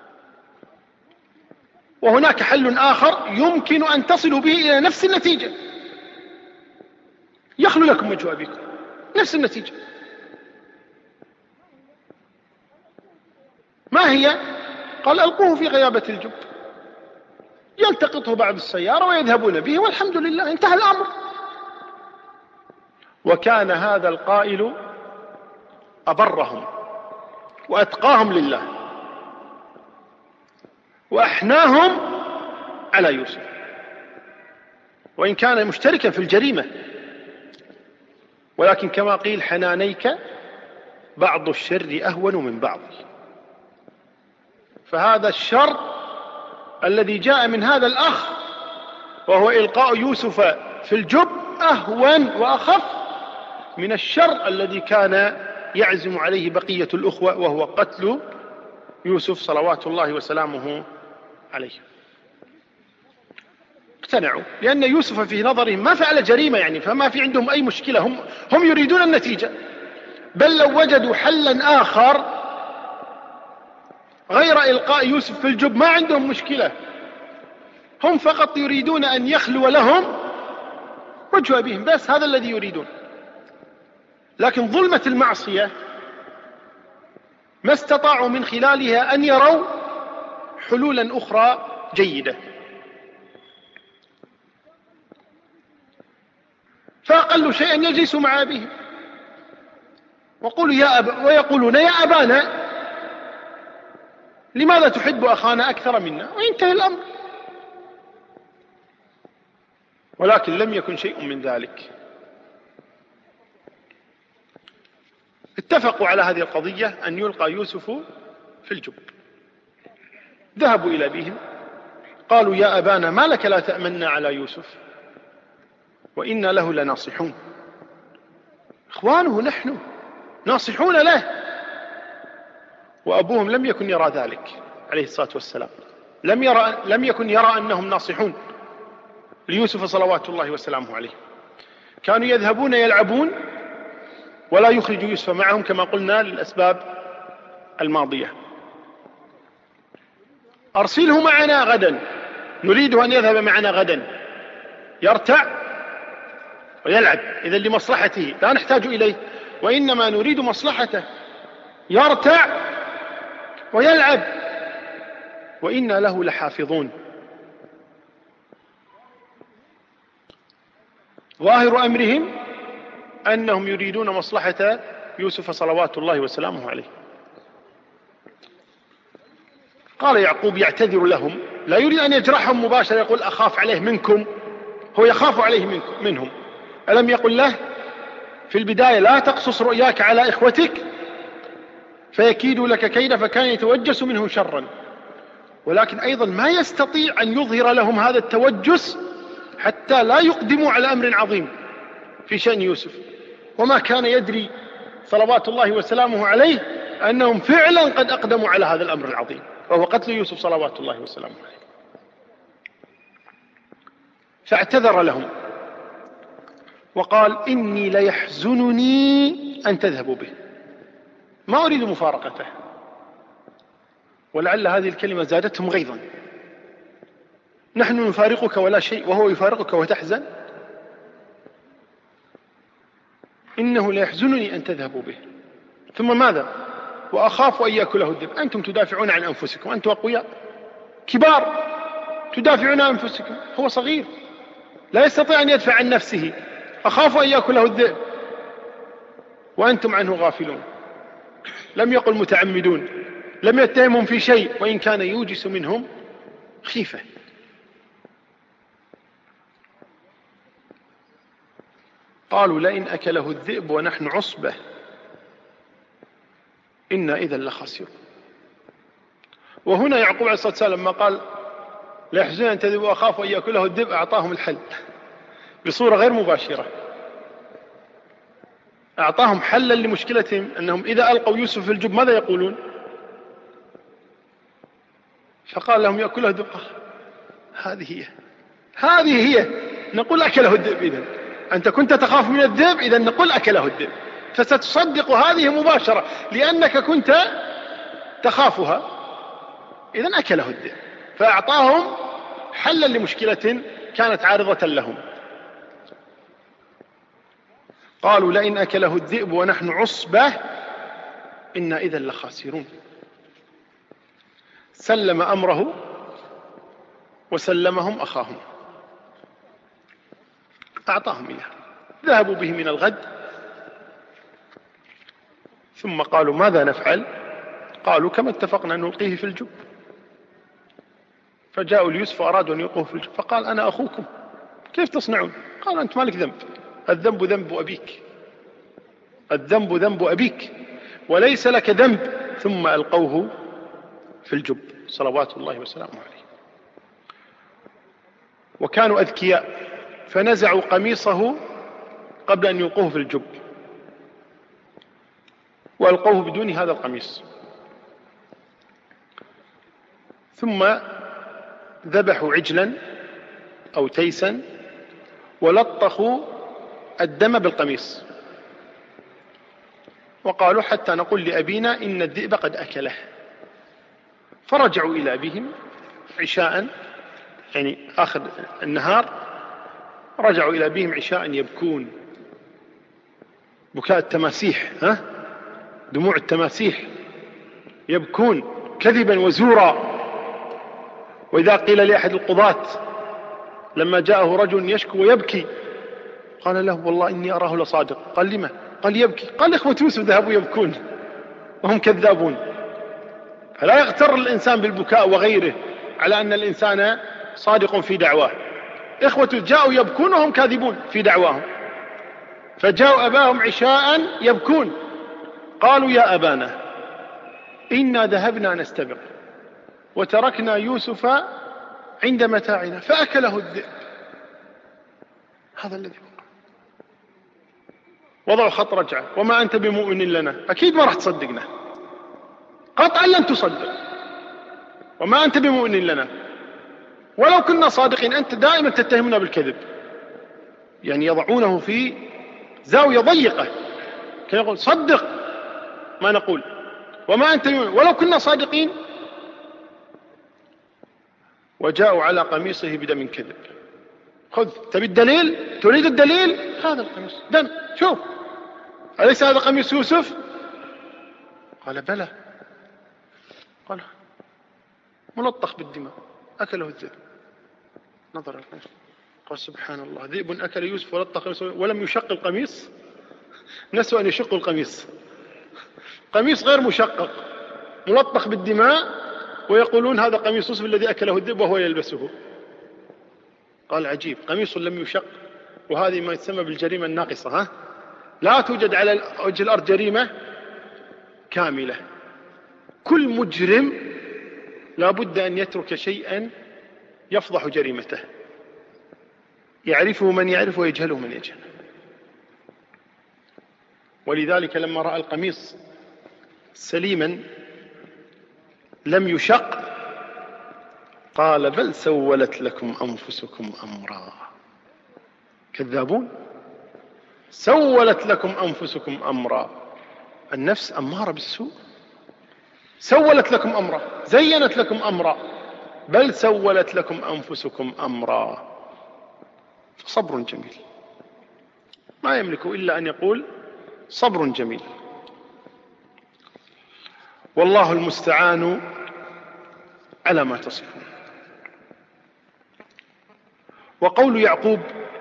وهناك حل آخر يمكن أن تصلوا به إلى نفس النتيجة، يخلو لكم وجه أبيكم، نفس النتيجة. ما هي؟ قال ألقوه في غيابة الجب يلتقطه بعض السيارة ويذهبون به والحمد لله، انتهى الأمر. وكان هذا القائل أبرهم وأتقاهم لله وأحناهم على يوسف، وإن كان مشتركا في الجريمة، ولكن كما قيل حنانيك بعض الشر أهون من بعض. فهذا الشر الذي جاء من هذا الأخ وهو إلقاء يوسف في الجب أهون وأخف من الشر الذي كان يعزم عليه بقية الأخوة وهو قتل يوسف صلوات الله وسلامه عليه. اقتنعوا لأن يوسف في نظرهم ما فعل جريمة، يعني فما في عندهم أي مشكلة، هم يريدون النتيجة. بل لو وجدوا حلا آخر غير إلقاء يوسف في الجب ما عندهم مشكلة، هم فقط يريدون أن يخلو لهم وجه أبيهم، بس هذا الذي يريدون. لكن ظلمة المعصية ما استطاعوا من خلالها أن يروا حلولا أخرى جيدة. فأقل شيئا يجلسوا مع أبيهم ويقولون يا أبانا لماذا تحب أخانا أكثر منا، وينتهي الأمر. ولكن لم يكن شيء من ذلك. اتفقوا على هذه القضية أن يلقى يوسف في الجب. ذهبوا إلى أبيهم قالوا يا أبانا ما لك لا تأمنا على يوسف وإنا له لناصحون. إخوانه نحن ناصحون له، وأبوهم لم يكن يرى ذلك عليه الصلاة والسلام، لم يكن يرى أنهم ناصحون ليوسف صلوات الله وسلامه عليه. كانوا يذهبون يلعبون ولا يخرج يوسف معهم كما قلنا للأسباب الماضية. أرسله معنا غدا، نريد أن يذهب معنا غدا يرتع ويلعب، إذا لمصلحته لا نحتاج إليه، وإنما نريد مصلحته، يرتع ويلعب، وإنا له لحافظون. ظاهر أمرهم أنهم يريدون مصلحة يوسف صلوات الله وسلامه عليه. قال يعقوب يعتذر لهم، لا يريد أن يجرحهم مباشرة، يقول أخاف عليه منكم، هو يخاف عليه منهم. ألم يقل له في البداية لا تقصص رؤياك على إخوتك فيكيدوا لك كيدا، فكان يتوجس منه شرا، ولكن أيضا ما يستطيع أن يظهر لهم هذا التوجس حتى لا يقدموا على أمر عظيم في شأن يوسف. وما كان يدري صلوات الله وسلامه عليه أنهم فعلا قد أقدموا على هذا الأمر العظيم، وهو قتل يوسف صلوات الله وسلامه عليه. فاعتذر لهم وقال إني ليحزنني أن تذهبوا به، ما أريد مفارقته. ولعل هذه الكلمة زادتهم غيظا، نحن نفارقك ولا شيء وهو يفارقك وتحزن. إنه ليحزنني أن تذهبوا به، ثم ماذا؟ وأخاف أن يأكله الذئب. أنتم تدافعون عن أنفسكم، أنتم أقوياء كبار تدافعون عن أنفسكم، هو صغير لا يستطيع أن يدفع عن نفسه، أخاف أن يأكله الذئب وأنتم عنه غافلون. لم يقل متعمدون، لم يتهمهم في شيء، وإن كان يوجس منهم خيفة. قالوا لئن أكله الذئب ونحن عصبة إنا إذا لخاسرون. وهنا يعقوب عليه الصلاة والسلام لما قال لا يحزن أن تذهبوا وأخاف أن يأكله الذئب أعطاهم الحل بصورة غير مباشرة، أعطاهم حلا لمشكلتهم، أنهم إذا ألقوا يوسف في الجب ماذا يقولون؟ فقال لهم يأكله الذئب. هذه هي نقول أكله الذئب. إذن أنت كنت تخاف من الذئب، إذن نقول أكله الذئب، فستصدق هذه مباشرة لأنك كنت تخافها، إذن أكله الذئب. فأعطاهم حلا لمشكلة كانت عارضة لهم. قالوا لئن أكله الذئب ونحن عصبة إنا إذا لخاسرون. سلم أمره وسلمهم أخاهم، أعطاهم إياه، ذهبوا به من الغد. ثم قالوا ماذا نفعل؟ قالوا كما اتفقنا نلقيه في الجب. فجاءوا ليوسف وأرادوا أن يلقوه في الجب، فقال أنا أخوكم كيف تصنعون؟ قال أنت مالك ذنب، الذنب ذنب أبيك، الذنب ذنب أبيك وليس لك ذنب. ثم ألقوه في الجب صلوات الله وسلامه عليه. وكانوا أذكياء فنزعوا قميصه قبل أن يلقوه في الجب وألقوه بدون هذا القميص، ثم ذبحوا عجلا أو تيسا ولطخوا الدم بالقميص، وقالوا حتى نقول لأبينا إن الذئب قد أكله. فرجعوا إلى أبيهم عشاء، يعني آخر النهار، رجعوا إلى أبيهم عشاء يبكون بكاء التماسيح، دموع التماسيح، يبكون كذبا وزورا. وإذا قيل لأحد القضاة لما جاءه رجل يشكو ويبكي قال له والله إني أراه لصادق. قال لما؟ قال يبكي. قال إخوة يوسف ذهبوا يبكون وهم كذابون. فلا يغتر الإنسان بالبكاء وغيره على أن الإنسان صادق في دعواه. إخوة جاءوا يبكون وهم كاذبون في دعواهم، فجاءوا أباهم عشاء يبكون. قالوا يا أبانا إنا ذهبنا نستبق وتركنا يوسف عند متاعنا فأكله الذئب. هذا الذي وقع. وضعوا خط رجعة، وما أنت بمؤمن لنا، أكيد ما راح تصدقنا، قطعا لن تصدق، وما أنت بمؤمن لنا ولو كنا صادقين، أنت دائما تتهمنا بالكذب. يعني يضعونه في زاوية ضيقة، كي يقول صدق ما نقول، وما أنت بمؤمن ولو كنا صادقين. وجاءوا على قميصه بدم كذب. خذ، تبي الدليل؟ تريد الدليل؟ هذا القميص؟ دم، شوف، أليس هذا قميص يوسف؟ قال بلى. قال ملطخ بالدماء أكله الذئب. نظر القميص قال سبحان الله، ذئب أكل يوسف ولطخ ولم يشق القميص. نسوا أن يشقوا القميص، قميص غير مشقق ملطخ بالدماء، ويقولون هذا قميص يوسف الذي أكله الذئب وهو يلبسه. قال عجيب، قميص لم يشق، وهذه ما يسمى بالجريمة الناقصة. لا توجد على وجه الأرض جريمة كاملة، كل مجرم لا بد أن يترك شيئا يفضح جريمته، يعرفه من يعرف ويجهله من يجهل. ولذلك لما رأى القميص سليما لم يشق قال بل سولت لكم أنفسكم أمرا. كذابون، سولت لكم أنفسكم أمرا، النفس أمارة بالسوء. سولت لكم أمرا، زينت لكم أمرا، بل سولت لكم أنفسكم أمرا. صبر جميل، ما يملك إلا أن يقول صبر جميل. والله المستعان على ما تصفون. وقول يعقوب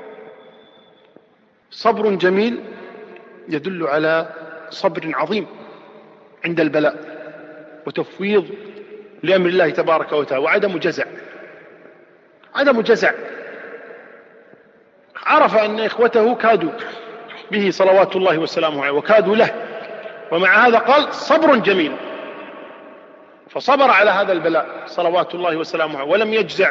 صبر جميل يدل على صبر عظيم عند البلاء، وتفويض لأمر الله تبارك وتعالى، وعدم جزع. عدم جزع، عرف أن إخوته كادوا به صلوات الله وسلامه عليه وكادوا له، ومع هذا قال صبر جميل، فصبر على هذا البلاء صلوات الله وسلامه عليه ولم يجزع.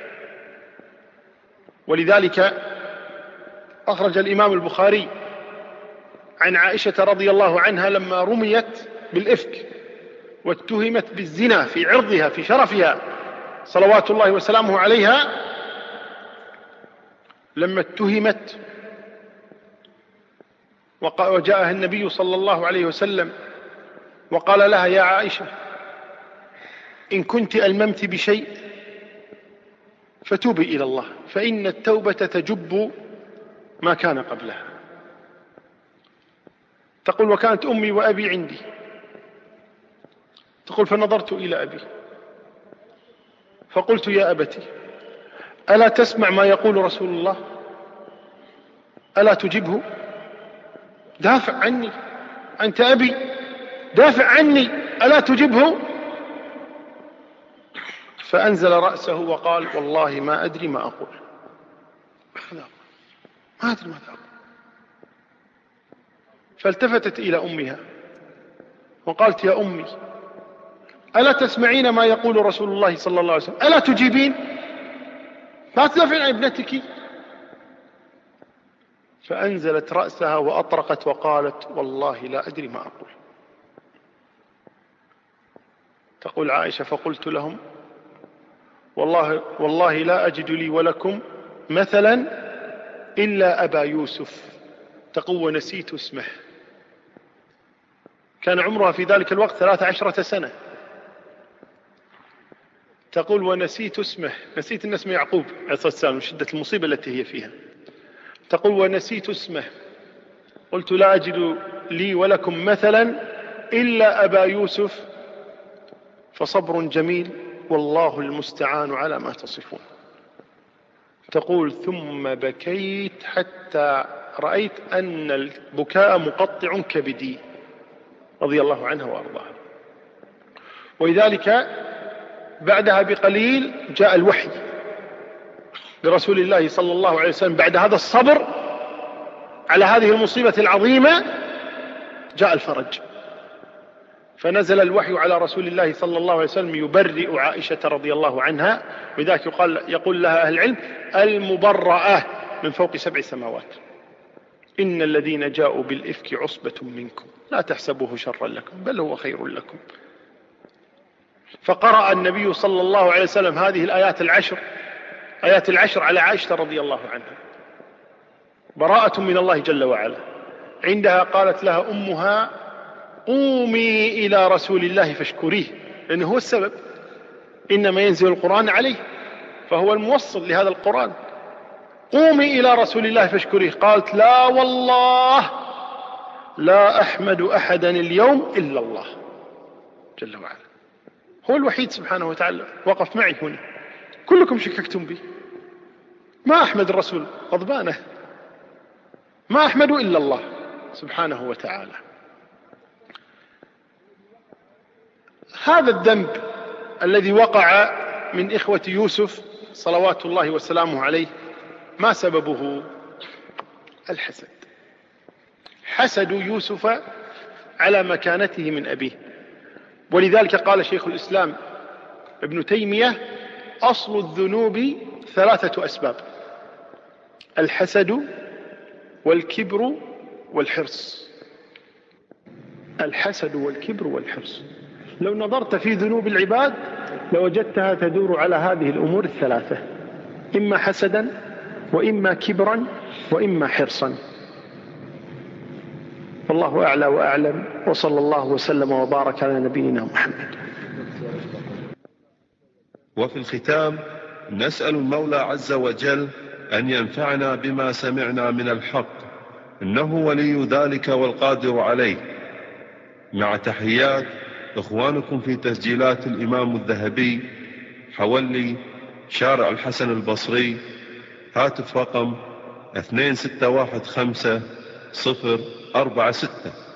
ولذلك أخرج الإمام البخاري عن عائشة رضي الله عنها لما رميت بالإفك واتهمت بالزنا في عرضها في شرفها صلوات الله وسلامه عليها، لما اتهمت وجاءها النبي صلى الله عليه وسلم وقال لها يا عائشة إن كنت ألممت بشيء فتوبي إلى الله فإن التوبة تجب ما كان قبلها. تقول وكانت أمي وأبي عندي، تقول فنظرت إلى أبي فقلت يا أبتي ألا تسمع ما يقول رسول الله؟ ألا تجبه؟ دافع عني، أنت أبي، دافع عني، ألا تجبه؟ فأنزل رأسه وقال والله ما أدري ما أقول، ما أدري ماذا أقول. فالتفتت إلى أمها وقالت يا أمي ألا تسمعين ما يقول رسول الله صلى الله عليه وسلم؟ ألا تجيبين؟ لا تدافعين عن ابنتك. فأنزلت رأسها وأطرقت وقالت والله لا أدري ما أقول. تقول عائشة فقلت لهم والله لا أجد لي ولكم مثلا إلا أبا يوسف. تقول ونسيت اسمه، كان عمرها في ذلك الوقت 13 سنة. تقول ونسيت اسمه، نسيت أن اسمه يعقوب عليه الصلاة والسلام من شدة المصيبة التي هي فيها. تقول ونسيت اسمه، قلت لا أجد لي ولكم مثلا إلا أبا يوسف فصبر جميل والله المستعان على ما تصفون. تقول ثم بكيت حتى رأيت أن البكاء مقطع كبدي رضي الله عنها وأرضاها. ولذلك بعدها بقليل جاء الوحي لرسول الله صلى الله عليه وسلم بعد هذا الصبر على هذه المصيبة العظيمة جاء الفرج، فنزل الوحي على رسول الله صلى الله عليه وسلم يبرئ عائشة رضي الله عنها. وذلك يقول لها أهل العلم المبرأة من فوق 7 سماوات. إن الذين جاءوا بالإفك عصبة منكم لا تحسبوه شرا لكم بل هو خير لكم. فقرأ النبي صلى الله عليه وسلم هذه الآيات العشر على عائشة رضي الله عنها، براءة من الله جل وعلا. عندها قالت لها أمها قومي إلى رسول الله فاشكريه، لأنه هو السبب، إنما ينزل القرآن عليه فهو الموصل لهذا القرآن. قومي إلى رسول الله فاشكريه. قالت لا والله لا أحمد أحدا اليوم إلا الله جل وعلا، هو الوحيد سبحانه وتعالى وقف معي هنا، كلكم شككتم بي، ما أحمد الرسول غضبانه، ما أحمد إلا الله سبحانه وتعالى. هذا الذنب الذي وقع من إخوة يوسف صلوات الله وسلامه عليه ما سببه؟ الحسد. حسد يوسف على مكانته من أبيه. ولذلك قال شيخ الإسلام ابن تيمية أصل الذنوب 3 أسباب: الحسد والكبر والحرص. الحسد والكبر والحرص، لو نظرت في ذنوب العباد لوجدتها تدور على هذه الأمور 3: إما حسدا وإما كبرا وإما حرصا. والله أعلى وأعلم، وصلى الله وسلم وبارك على نبينا محمد. وفي الختام نسأل المولى عز وجل أن ينفعنا بما سمعنا من الحق، إنه ولي ذلك والقادر عليه. مع تحيات إخوانكم في تسجيلات الإمام الذهبي، حولي شارع الحسن البصري، هاتف رقم 2615 046.